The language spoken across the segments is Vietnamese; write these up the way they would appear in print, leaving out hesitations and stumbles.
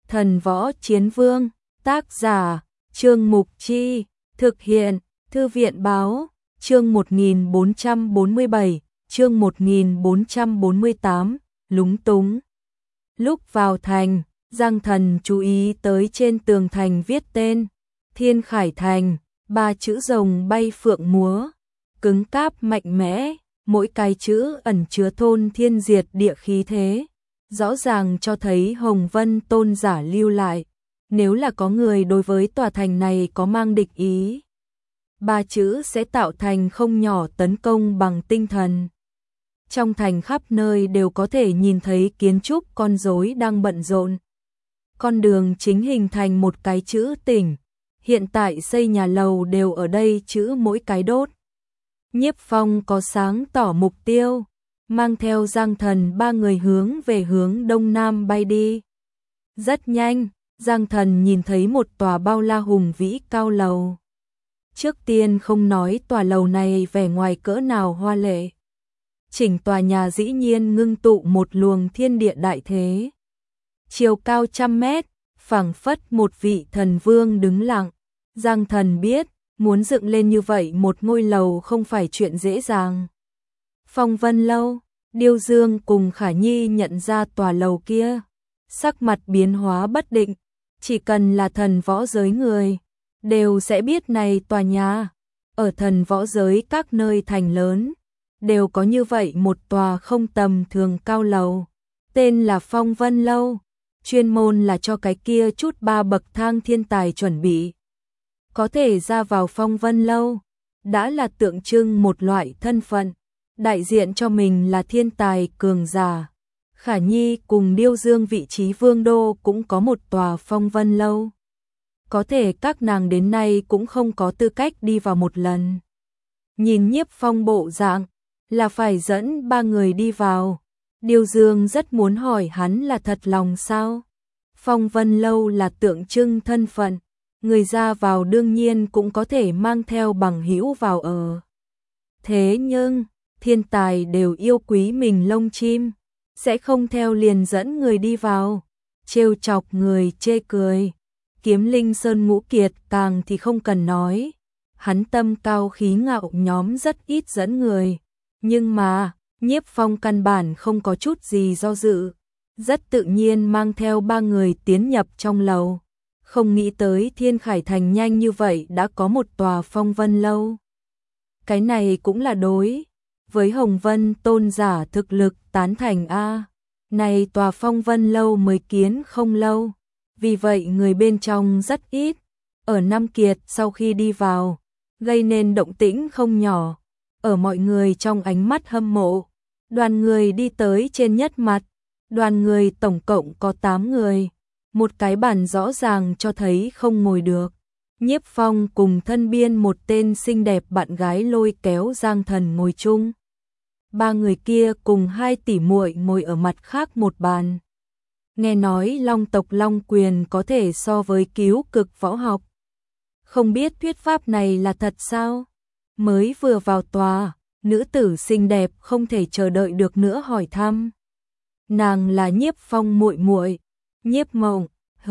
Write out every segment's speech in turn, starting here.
Thần Võ Chiến Vương, tác giả, Trương Mục Chi, thực hiện, Thư viện Báo, chương 1447, chương 1448, lúng túng. Lúc vào thành, Giang Thần chú ý tới trên tường thành viết tên, Thiên Khải Thành, 3 chữ rồng bay phượng múa, cứng cáp mạnh mẽ, mỗi cái chữ ẩn chứa thôn thiên diệt địa khí thế, rõ ràng cho thấy Hồng Vân tôn giả lưu lại, nếu là có người đối với tòa thành này có mang địch ý. 3 chữ sẽ tạo thành không nhỏ tấn công bằng tinh thần. Trong thành khắp nơi đều có thể nhìn thấy kiến trúc con rối đang bận rộn. Con đường chính hình thành một cái chữ tỉnh, hiện tại xây nhà lầu đều ở đây chữ mỗi cái đốt. Nhiếp Phong có sáng tỏ mục tiêu, mang theo Giang Thần 3 người hướng về hướng đông nam bay đi. Rất nhanh, Giang Thần nhìn thấy một tòa bao la hùng vĩ cao lầu. Trước tiên không nói tòa lầu này vẻ ngoài cỡ nào hoa lệ. Chỉnh tòa nhà dĩ nhiên ngưng tụ một luồng thiên địa đại thế. Chiều cao 100 mét, phảng phất một vị thần vương đứng lặng. Giang Thần biết, muốn dựng lên như vậy một ngôi lầu không phải chuyện dễ dàng. Phong Vân Lâu, Điêu Dương cùng Khả Nhi nhận ra tòa lầu kia. Sắc mặt biến hóa bất định, chỉ cần là thần võ giới người, đều sẽ biết này tòa nhà. Ở thần võ giới các nơi thành lớn, đều có như vậy một tòa không tầm thường cao lầu. Tên là Phong Vân Lâu, chuyên môn là cho cái kia chút 3 bậc thang thiên tài chuẩn bị. Có thể ra vào Phong Vân Lâu, đã là tượng trưng một loại thân phận, đại diện cho mình là thiên tài cường giả. Khả Nhi cùng Điêu Dương vị trí vương đô cũng có một tòa Phong Vân Lâu. Có thể các nàng đến nay cũng không có tư cách đi vào một lần. Nhìn Nhiếp Phong bộ dạng, là phải dẫn 3 người đi vào. Điêu Dương rất muốn hỏi hắn là thật lòng sao? Phong Vân Lâu là tượng trưng thân phận, người ra vào đương nhiên cũng có thể mang theo bằng hữu vào ở. Thế nhưng, thiên tài đều yêu quý mình lông chim, sẽ không theo liền dẫn người đi vào, trêu chọc người chê cười. Kiếm Linh Sơn Ngũ Kiệt càng thì không cần nói, hắn tâm cao khí ngạo nhóm rất ít dẫn người, nhưng mà Nhiếp Phong căn bản không có chút gì do dự, rất tự nhiên mang theo 3 người tiến nhập trong lầu. Không nghĩ tới Thiên Khải Thành nhanh như vậy đã có một tòa Phong Vân Lâu. Cái này cũng là đối với Hồng Vân tôn giả thực lực tán thành a. Này tòa Phong Vân Lâu mới kiến không lâu, vì vậy người bên trong rất ít. Ở Nam Kiệt sau khi đi vào, gây nên động tĩnh không nhỏ. Ở mọi người trong ánh mắt hâm mộ, đoàn người đi tới trên nhất mặt. Đoàn người tổng cộng có 8 người. Một cái bàn rõ ràng cho thấy không ngồi được. Nhiếp Phong cùng thân biên một tên xinh đẹp bạn gái lôi kéo Giang Thần ngồi chung. 3 người kia cùng 2 tỷ muội ngồi ở mặt khác một bàn. Nghe nói Long tộc Long Quyền có thể so với cứu cực võ học. Không biết thuyết pháp này là thật sao? Mới vừa vào tòa, nữ tử xinh đẹp không thể chờ đợi được nữa hỏi thăm. Nàng là Nhiếp Phong muội muội, Nhiếp Mộng.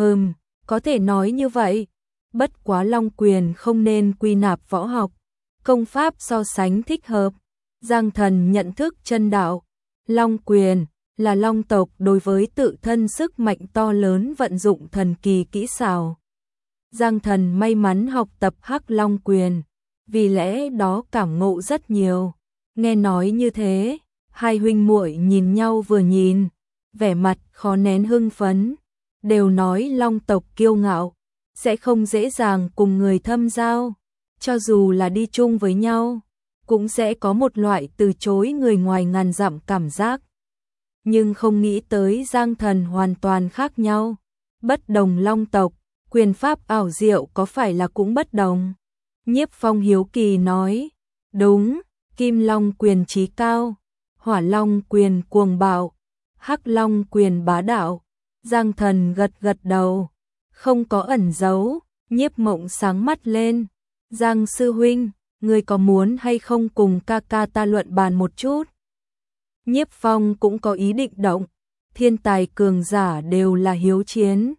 Có thể nói như vậy. Bất quá Long Quyền không nên quy nạp võ học, công pháp so sánh thích hợp. Giang Thần nhận thức chân đạo, Long Quyền là Long tộc đối với tự thân sức mạnh to lớn vận dụng thần kỳ kỹ xảo. Giang Thần may mắn học tập Hắc Long Quyền, vì lẽ đó cảm ngộ rất nhiều. Nghe nói như thế, hai huynh muội nhìn nhau vừa nhìn, vẻ mặt khó nén hưng phấn, đều nói Long tộc kiêu ngạo, sẽ không dễ dàng cùng người thâm giao, cho dù là đi chung với nhau, cũng sẽ có một loại từ chối người ngoài ngàn dặm cảm giác. Nhưng không nghĩ tới Giang Thần hoàn toàn khác nhau, bất đồng Long tộc, quyền pháp ảo diệu có phải là cũng bất đồng? Nhiếp Phong hiếu kỳ nói, đúng, Kim Long Quyền trí cao, Hỏa Long Quyền cuồng bạo, Hắc Long Quyền bá đạo. Giang Thần gật gật đầu, không có ẩn giấu. Nhiếp Mộng sáng mắt lên, Giang sư huynh, ngươi có muốn hay không cùng ca ca ta luận bàn một chút? Nhiếp Phong cũng có ý định động, thiên tài cường giả đều là hiếu chiến,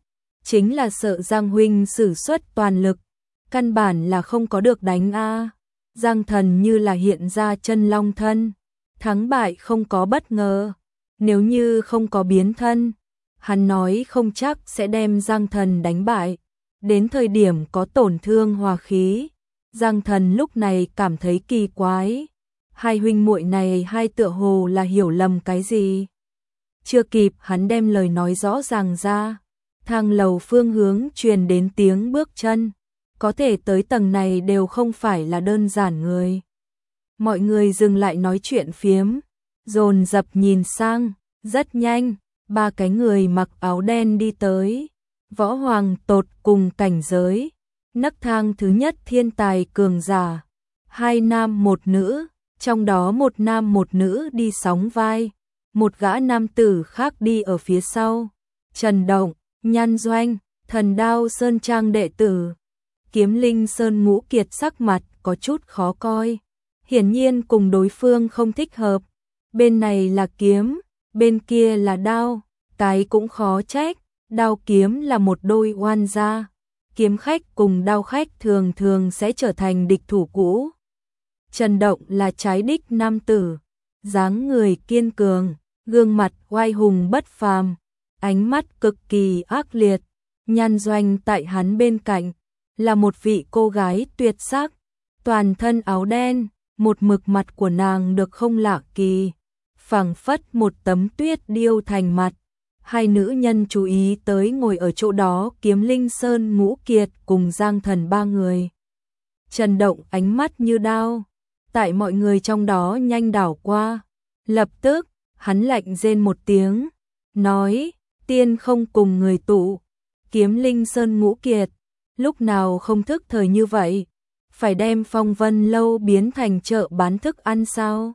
chính là sợ Giang huynh sử xuất toàn lực, căn bản là không có được đánh a. Giang Thần như là hiện ra chân long thân, thắng bại không có bất ngờ, nếu như không có biến thân, hắn nói không chắc sẽ đem Giang Thần đánh bại, đến thời điểm có tổn thương hòa khí. Giang Thần lúc này cảm thấy kỳ quái, hai huynh muội này hai tựa hồ là hiểu lầm cái gì. Chưa kịp hắn đem lời nói rõ ràng ra, thang lầu phương hướng truyền đến tiếng bước chân, có thể tới tầng này đều không phải là đơn giản người. Mọi người dừng lại nói chuyện phiếm, dồn dập nhìn sang, rất nhanh, ba cái người mặc áo đen đi tới, võ hoàng tột cùng cảnh giới, nấc thang thứ nhất thiên tài cường giả, hai nam một nữ, trong đó một nam một nữ đi sóng vai, một gã nam tử khác đi ở phía sau. Trần Động, Nhan Doanh, Thần Đao Sơn Trang đệ tử. Kiếm Linh Sơn Ngũ Kiệt sắc mặt có chút khó coi, hiển nhiên cùng đối phương không thích hợp. Bên này là kiếm, bên kia là đao, cái cũng khó trách, đao kiếm là một đôi oan gia. Kiếm khách cùng đao khách thường thường sẽ trở thành địch thủ cũ. Trần Động là trái đích nam tử, dáng người kiên cường, gương mặt oai hùng bất phàm, ánh mắt cực kỳ ác liệt. Nhan Doanh tại hắn bên cạnh là một vị cô gái tuyệt sắc, toàn thân áo đen, một mực mặt của nàng được không lạ kỳ, phảng phất một tấm tuyết điêu thành mặt. Hai nữ nhân chú ý tới ngồi ở chỗ đó Kiếm Linh Sơn Ngũ Kiệt cùng Giang Thần ba người. Trần Động ánh mắt như đao, tại mọi người trong đó nhanh đảo qua. Lập tức, hắn lạnh rên một tiếng, nói, tiên không cùng người tụ. Kiếm Linh Sơn Ngũ Kiệt, lúc nào không thức thời như vậy, phải đem Phong Vân Lâu biến thành chợ bán thức ăn sao?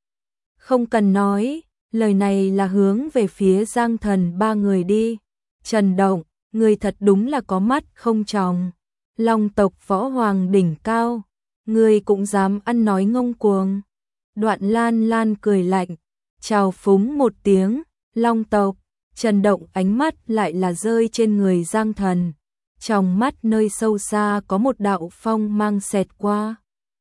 Không cần nói, lời này là hướng về phía Giang Thần ba người đi. Trần Động, người thật đúng là có mắt không tròng. Long tộc võ hoàng đỉnh cao, người cũng dám ăn nói ngông cuồng. Đoạn Lan Lan cười lạnh, chào phúng một tiếng, Long tộc. Trần Động ánh mắt lại là rơi trên người Giang Thần, trong mắt nơi sâu xa có một đạo phong mang xẹt qua.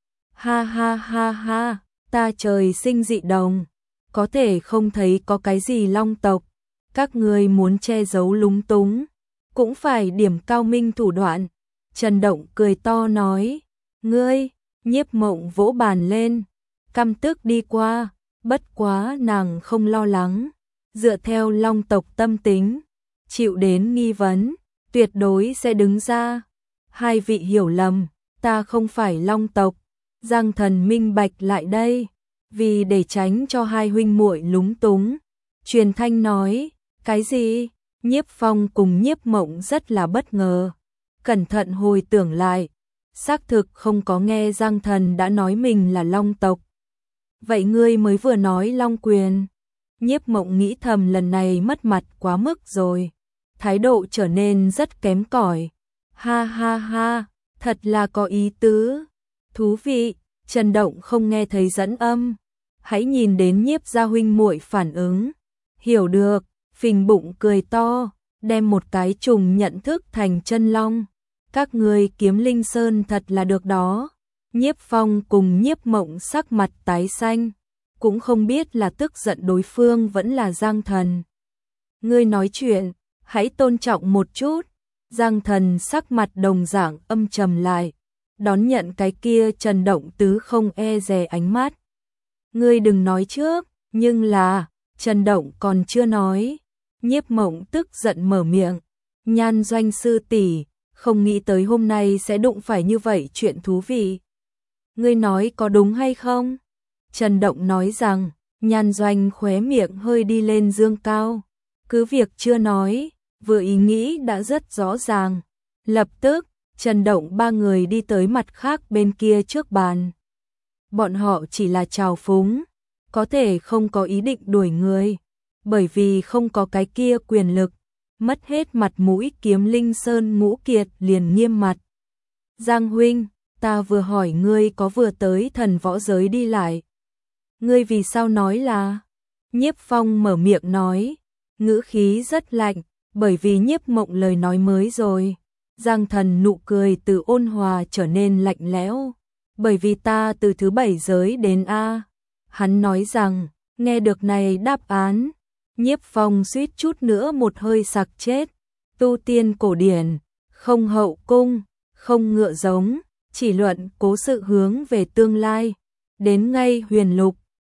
Ha ha ha ha, ta trời sinh dị đồng, có thể không thấy có cái gì long tộc, các ngươi muốn che giấu lúng túng, cũng phải điểm cao minh thủ đoạn. Trần Động cười to nói, ngươi. Nhiếp Mộng vỗ bàn lên, căm tức đi qua, bất quá nàng không lo lắng, dựa theo long tộc tâm tính, chịu đến nghi vấn, tuyệt đối sẽ đứng ra. Hai vị hiểu lầm, ta không phải long tộc. Giang Thần minh bạch lại đây, vì để tránh cho hai huynh muội lúng túng, truyền thanh nói, cái gì? Nhiếp Phong cùng Nhiếp Mộng rất là bất ngờ, cẩn thận hồi tưởng lại, xác thực không có nghe Giang Thần đã nói mình là long tộc. Vậy ngươi mới vừa nói long quyền. Nhiếp Mộng nghĩ thầm lần này mất mặt quá mức rồi, thái độ trở nên rất kém cỏi. Ha ha ha, thật là có ý tứ. Thú vị. Trần Động không nghe thấy dẫn âm, hãy nhìn đến Nhiếp gia huynh muội phản ứng. Hiểu được, phình bụng cười to, đem một cái trùng nhận thức thành chân long. Các ngươi Kiếm Linh Sơn thật là được đó. Nhiếp Phong cùng Nhiếp Mộng sắc mặt tái xanh, cũng không biết là tức giận đối phương vẫn là Giang Thần. Ngươi nói chuyện, hãy tôn trọng một chút. Giang Thần sắc mặt đồng dạng âm trầm lại, đón nhận cái kia Trần Động tứ không e dè ánh mắt. Ngươi đừng nói trước, nhưng là, Trần Động còn chưa nói. Nhiếp Mộng tức giận mở miệng, Nhan Doanh sư tỷ, không nghĩ tới hôm nay sẽ đụng phải như vậy chuyện thú vị. Ngươi nói có đúng hay không? Trần Động nói rằng, Nhan Doanh khóe miệng hơi đi lên dương cao. Cứ việc chưa nói, vừa ý nghĩ đã rất rõ ràng. Lập tức, Trần Động ba người đi tới mặt khác bên kia trước bàn. Bọn họ chỉ là chào phúng, có thể không có ý định đuổi người, bởi vì không có cái kia quyền lực, mất hết mặt mũi. Kiếm Linh Sơn Ngũ Kiệt liền nghiêm mặt. Giang huynh, ta vừa hỏi ngươi có vừa tới thần võ giới đi lại. Ngươi vì sao nói là? Nhiếp Phong mở miệng nói, ngữ khí rất lạnh, bởi vì Nhiếp Mộng lời nói mới rồi. Giang Thần nụ cười từ ôn hòa trở nên lạnh lẽo. Bởi vì ta từ thứ 7 giới đến A. Hắn nói rằng, nghe được này đáp án, Nhiếp Phong suýt chút nữa một hơi sặc chết. Tu tiên cổ điển, không hậu cung, không ngựa giống, chỉ luận cố sự hướng về tương lai. Đến ngay huyền lục,